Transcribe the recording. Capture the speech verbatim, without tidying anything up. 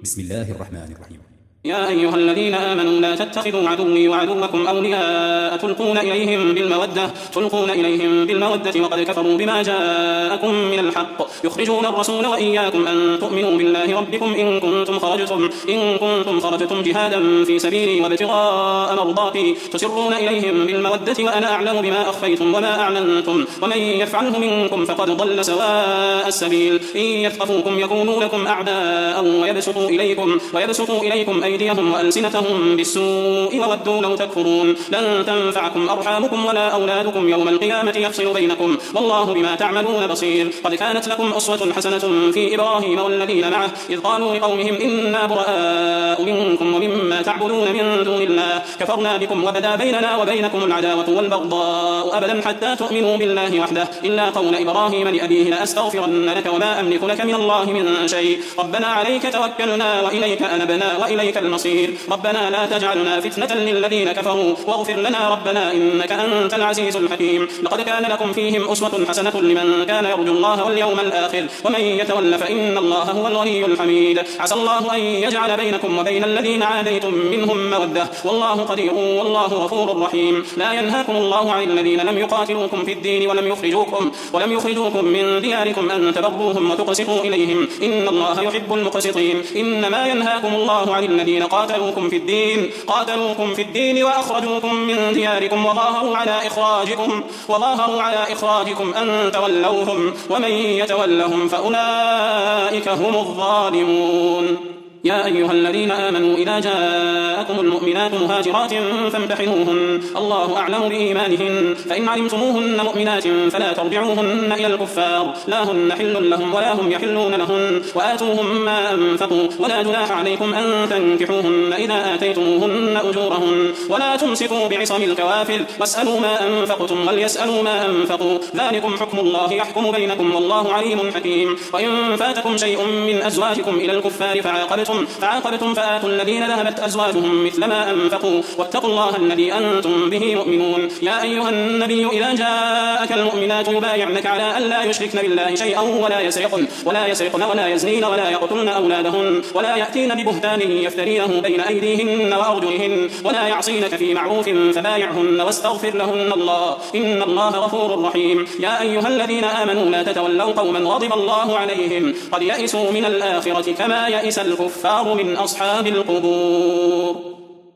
بسم الله الرحمن الرحيم. يا أيها الذين آمنوا لا تتخذوا عدوي وعدوكم أولياء تلقون إليهم بالمودة تلقون إليهم بالمودة وقد كفروا بما جاءكم من الحق يخرجون الرسول وإياكم أن تؤمنوا بالله ربكم إن كنتم خرجتم إن كنتم خرجتم جهادا في سبيلي وابتغاء مرضاتي تسرون إليهم بالمودة وأنا أعلم بما أخفيتم وما أعلنتم ومن يفعله منكم فقد ضل سواء السبيل إن يثقفوكم يكونوا لكم أعداء ويبسطوا إليكم ويبسطوا إليكم أيديهم وألسنتهم بالسوء وودوا لو تكفرون لن تنفعكم أرحامكم ولا أولادكم يوم القيامة يفصل بينكم والله بما تعملون بصير. قد كانت لكم أسوة حسنة في إبراهيم والذين معه إذ قالوا لقومهم إنا براء منكم ومما تعبدون من دون الله كفرنا بكم وبدا بيننا وبينكم العداوة والبغضاء أبدا حتى تؤمنوا بالله وحده إلا قول إبراهيم لأبيه لأستغفرن لك وما أملك لك من الله من شيء ربنا عليك توكلنا وإليك أنبنا وإليك المصير ربنا لا تجعلنا فتنة للذين كفروا واغفر لنا ربنا إنك أنت العزيز الحكيم. لقد كان لكم فيهم أسوة حسنة لمن كان يرجو الله واليوم الآخر ومن يتول فإن الله هو الغني الحميد. عسى الله أن يجعل بينكم وبين الذين عاديتم منهم مودة والله قدير والله غفور رحيم. لا ينهاكم الله عن الذين لم يقاتلوكم في الدين ولم يخرجوكم ولم يخرجوكم من دياركم أن تبروهم وتقسطوا إليهم إن الله يحب المقسطين. إنما ينهاكم الله عن الذين قاتلوكم في الدين قاتلوكم في الدين وأخرجوكم من دياركم وظاهروا على إخراجكم وظاهروا على إخراجكم أن تولوهم ومن يتولهم فأولئك هم الظالمون. يا أيها الذين آمنوا إذا جاءكم المؤمنات مهاجرات فامتحنوهن الله أعلم بإيمانهن فإن علمتموهن مؤمنات فلا ترجعوهن إلى الكفار لا هن حل لهم ولا هم يحلون لهن وآتوهم ما أنفقوا ولا جناح عليكم أن تنكحوهن إذا آتيتموهن أجورهن ولا تمسكوا بعصم الكوافر واسألوا ما أنفقتم وليسألوا ما أنفقوا ذلكم حكم الله يحكم بينكم والله عليم حكيم. وإن فاتكم شيء من أزواجكم إلى الكفار فعاقبتم فعاقبتم فآتوا الذين ذهبت أزواجهم مثل ما أنفقوا واتقوا الله الذي أنتم به مؤمنون. يا أيها النبي إذا جاءك المؤمنات يبايعنك على ألا يشركن بالله شيئا ولا يسرقن ولا يسرقن ولا يزنين ولا يقتلن أولادهن ولا يأتين ببهتان يفترينه بين أيديهن وأرجلهن ولا يعصينك في معروف فبايعهن واستغفر لهن الله إن الله غفور رحيم. يا أيها الذين آمنوا لا تتولوا قوما غضب الله عليهم قد يئسوا من الآخرة كما يئس الكفار من أصحاب القبور.